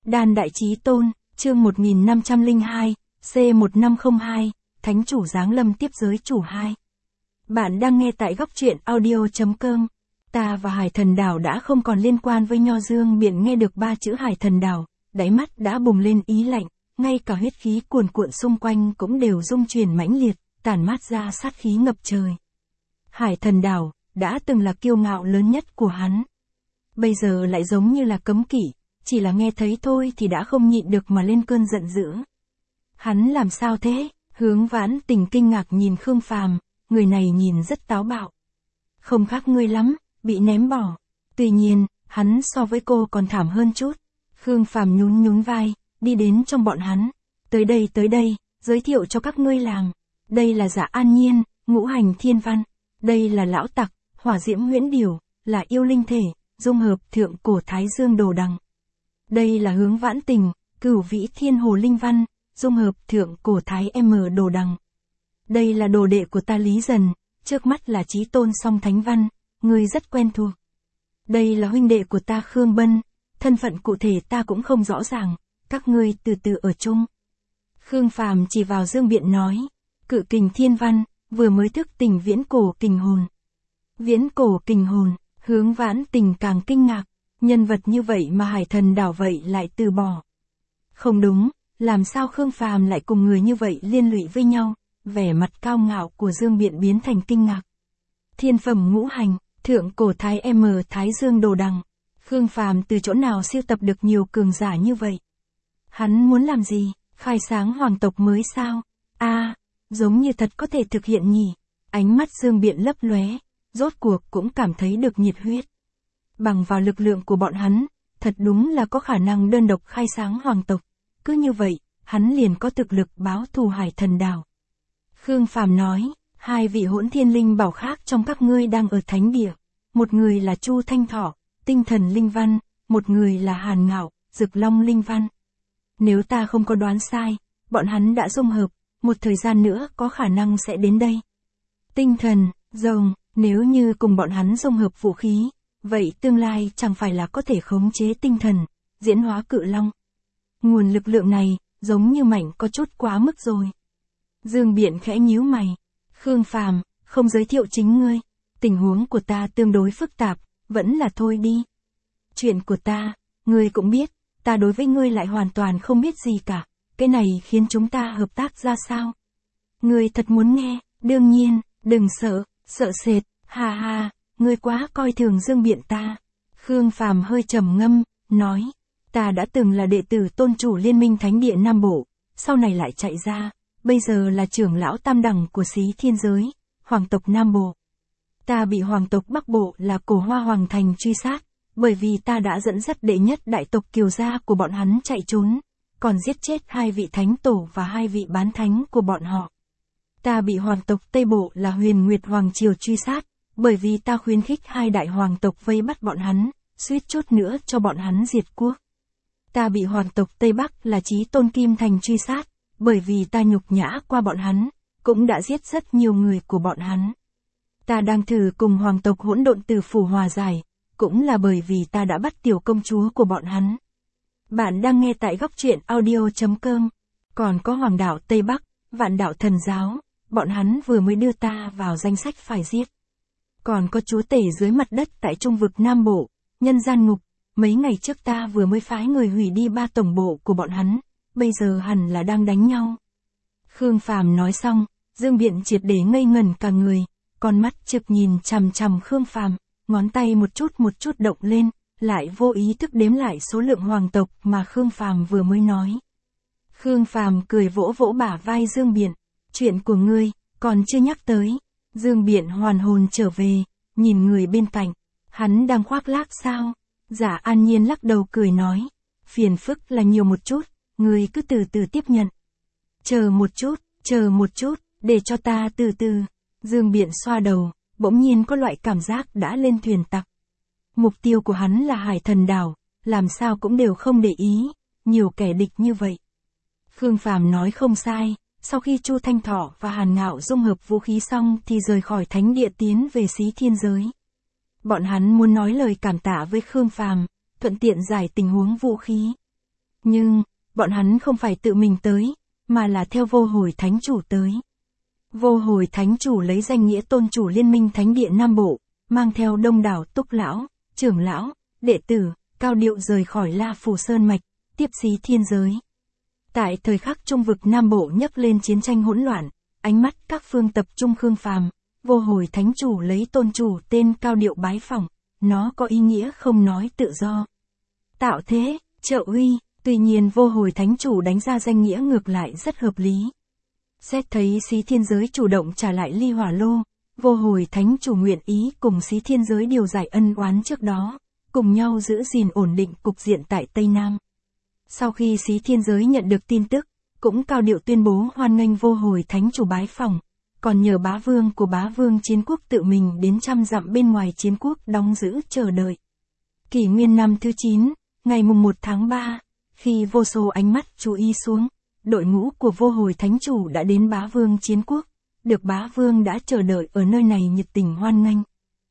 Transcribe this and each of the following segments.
Đan Đại Chí Tôn, chương 1502, C1502, Thánh Chủ Giáng Lâm Tiếp Giới Chủ 2. Bạn đang nghe tại góc truyện audio.com. Ta và Hải Thần Đảo đã không còn liên quan với Nho Dương Biện. Nghe được ba chữ Hải Thần Đảo, đáy mắt đã bùng lên ý lạnh, ngay cả huyết khí cuồn cuộn xung quanh cũng đều rung chuyển mãnh liệt, tản mát ra sát khí ngập trời. Hải Thần Đảo đã từng là kiêu ngạo lớn nhất của hắn, bây giờ lại giống như là cấm kỵ, chỉ là nghe thấy thôi thì đã không nhịn được mà lên cơn giận dữ. Hắn làm sao thế? Hướng Vãn Tình kinh ngạc nhìn Khương Phàm, người này nhìn rất táo bạo. Không khác ngươi lắm, bị ném bỏ. Tuy nhiên, hắn so với cô còn thảm hơn chút. Khương Phàm nhún nhún vai, đi đến trong bọn hắn. Tới đây, giới thiệu cho các ngươi làng. Đây là Dạ An Nhiên, Ngũ Hành Thiên Văn. Đây là Lão Tặc, Hỏa Diễm Huyễn Điểu, là yêu linh thể, dung hợp thượng cổ Thái Dương Đồ Đằng. Đây là Hướng Vãn Tình, Cửu Vĩ Thiên Hồ Linh Văn, dung hợp thượng cổ Thái M Đồ Đằng. Đây là đồ đệ của ta Lý Dần, trước mắt là Chí Tôn Song Thánh Văn, người rất quen thuộc. Đây là huynh đệ của ta Khương Bân, thân phận cụ thể ta cũng không rõ ràng, các ngươi từ từ ở chung. Khương Phàm chỉ vào Dương Biện nói, Cự Kình Thiên Văn, vừa mới thức tỉnh viễn cổ kình hồn. Viễn cổ kình hồn, Hướng Vãn Tình càng kinh ngạc, nhân vật như vậy mà Hải Thần Đảo vậy lại từ bỏ. Không đúng, làm sao Khương Phàm lại cùng người như vậy liên lụy với nhau? Vẻ mặt cao ngạo của Dương Biện biến thành kinh ngạc. Thiên phẩm ngũ hành, thượng cổ Thái M Thái Dương Đồ Đằng. Khương Phàm từ chỗ nào siêu tập được nhiều cường giả như vậy? Hắn muốn làm gì? Khai sáng hoàng tộc mới sao? Giống như thật có thể thực hiện nhỉ. Ánh mắt Dương Biện lấp lóe, rốt cuộc cũng cảm thấy được nhiệt huyết. Bằng vào lực lượng của bọn hắn, thật đúng là có khả năng đơn độc khai sáng hoàng tộc. Cứ như vậy, hắn liền có thực lực báo thù Hải Thần Đảo. Khương Phàm nói, hai vị hỗn thiên linh bảo khác trong các ngươi đang ở thánh địa. Một người là Chu Thanh Thọ, Tinh Thần Linh Văn, một người là Hàn Ngạo, Dực Long Linh Văn. Nếu ta không có đoán sai, bọn hắn đã dung hợp, một thời gian nữa có khả năng sẽ đến đây. Tinh thần, rồng, nếu như cùng bọn hắn dung hợp vũ khí, vậy tương lai chẳng phải là có thể khống chế tinh thần, diễn hóa cự long. Nguồn lực lượng này, giống như mạnh có chút quá mức rồi. Dương Biện khẽ nhíu mày. Khương Phàm, không giới thiệu chính ngươi. Tình huống của ta tương đối phức tạp, vẫn là thôi đi. Chuyện của ta, ngươi cũng biết, ta đối với ngươi lại hoàn toàn không biết gì cả. Cái này khiến chúng ta hợp tác ra sao? Ngươi thật muốn nghe, đương nhiên, đừng sợ, sợ sệt, ha ha, ngươi quá coi thường Dương Biện ta. Khương Phàm hơi trầm ngâm, nói, ta đã từng là đệ tử tôn chủ Liên minh Thánh địa Nam Bộ, sau này lại chạy ra, bây giờ là trưởng lão tam đẳng của Xí Thiên Giới, Hoàng tộc Nam Bộ. Ta bị Hoàng tộc Bắc Bộ là Cổ Hoa Hoàng Thành truy sát, bởi vì ta đã dẫn dắt đệ nhất đại tộc Kiều gia của bọn hắn chạy trốn, còn giết chết hai vị thánh tổ và hai vị bán thánh của bọn họ. Ta bị Hoàng tộc Tây Bộ là Huyền Nguyệt Hoàng Triều truy sát, bởi vì ta khuyến khích hai đại hoàng tộc vây bắt bọn hắn, suýt chút nữa cho bọn hắn diệt quốc. Ta bị Hoàng tộc Tây Bắc là Chí Tôn Kim Thành truy sát, bởi vì ta nhục nhã qua bọn hắn, cũng đã giết rất nhiều người của bọn hắn. Ta đang thử cùng Hoàng tộc Hỗn Độn Tử Phủ hòa giải, cũng là bởi vì ta đã bắt tiểu công chúa của bọn hắn. Bạn đang nghe tại góc truyện audio.com. Còn có Hoàng đạo Tây Bắc, Vạn đạo Thần Giáo, bọn hắn vừa mới đưa ta vào danh sách phải giết. Còn có chúa tể dưới mặt đất tại Trung vực Nam Bộ, Nhân Gian Ngục, mấy ngày trước ta vừa mới phái người hủy đi 3 tổng bộ của bọn hắn, bây giờ hẳn là đang đánh nhau. Khương Phàm nói xong, Dương Biện triệt để ngây ngẩn cả người, con mắt trực nhìn chằm chằm Khương Phàm, ngón tay một chút động lên, lại vô ý thức đếm lại số lượng hoàng tộc mà Khương Phàm vừa mới nói. Khương Phàm cười vỗ vỗ bả vai Dương Biện, chuyện của ngươi, còn chưa nhắc tới. Dương Biện hoàn hồn trở về, nhìn người bên cạnh, hắn đang khoác lác sao? Dạ An Nhiên lắc đầu cười nói, phiền phức là nhiều một chút, ngươi cứ từ từ tiếp nhận. Chờ một chút, để cho ta từ từ. Dương Biện xoa đầu, bỗng nhiên có loại cảm giác đã lên thuyền tặc. Mục tiêu của hắn là Hải Thần Đảo, làm sao cũng đều không để ý, nhiều kẻ địch như vậy. Khương Phàm nói không sai, sau khi Chu Thanh Thọ và Hàn Ngạo dung hợp vũ khí xong thì rời khỏi thánh địa tiến về Xí Thiên Giới. Bọn hắn muốn nói lời cảm tạ với Khương Phàm, thuận tiện giải tình huống vũ khí. Nhưng, bọn hắn không phải tự mình tới, mà là theo vô hồi thánh chủ tới. Vô hồi thánh chủ lấy danh nghĩa tôn chủ Liên minh Thánh địa Nam Bộ, mang theo đông đảo túc lão, trưởng lão, đệ tử, cao điệu rời khỏi La Phủ Sơn Mạch, tiếp xí thiên giới. Tại thời khắc trung vực Nam Bộ nhấc lên chiến tranh hỗn loạn, ánh mắt các phương tập trung Khương Phàm, vô hồi thánh chủ lấy tôn chủ tên cao điệu bái phỏng, nó có ý nghĩa không nói tự do. Tạo thế, trợ uy, tuy nhiên vô hồi thánh chủ đánh ra danh nghĩa ngược lại rất hợp lý. Xét thấy xí thiên giới chủ động trả lại ly hỏa lô, vô hồi thánh chủ nguyện ý cùng xí thiên giới điều giải ân oán trước đó, cùng nhau giữ gìn ổn định cục diện tại Tây Nam. Sau khi xí thiên giới nhận được tin tức, cũng cao điệu tuyên bố hoan nghênh vô hồi thánh chủ bái phỏng, còn nhờ bá vương của bá vương chiến quốc tự mình đến 100 dặm bên ngoài chiến quốc đóng giữ chờ đợi. Kỷ nguyên năm thứ 9, ngày mùng 1 tháng 3, khi vô số ánh mắt chú ý xuống, đội ngũ của vô hồi thánh chủ đã đến bá vương chiến quốc, được bá vương đã chờ đợi ở nơi này nhiệt tình hoan nghênh.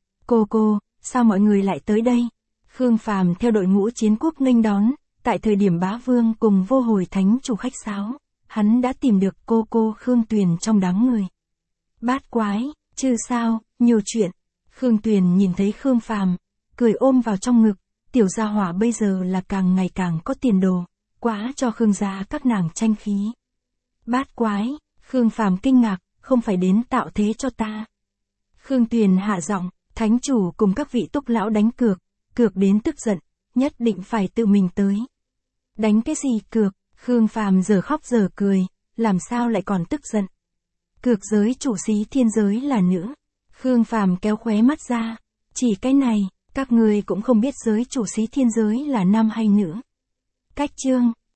Cô, sao mọi người lại tới đây? Khương Phàm theo đội ngũ chiến quốc nghênh đón, tại thời điểm bá vương cùng vô hồi thánh chủ khách sáo, hắn đã tìm được cô Khương Tuyền trong đám người. Bát quái, chứ sao, nhiều chuyện. Khương Tuyền nhìn thấy Khương Phàm, cười ôm vào trong ngực, tiểu gia hỏa bây giờ là càng ngày càng có tiền đồ, quá cho Khương gia các nàng tranh khí. Bát quái, Khương Phàm kinh ngạc, không phải đến tạo thế cho ta. Khương Tuyền hạ giọng, thánh chủ cùng các vị túc lão đánh cược đến tức giận, nhất định phải tự mình tới. Đánh cái gì cược? Khương Phàm giờ khóc giờ cười, làm sao lại còn tức giận? Cược giới chủ xí thiên giới là nữ. Khương Phàm kéo khóe mắt ra, chỉ cái này, các ngươi cũng không biết giới chủ xí thiên giới là nam hay nữ. Cách chương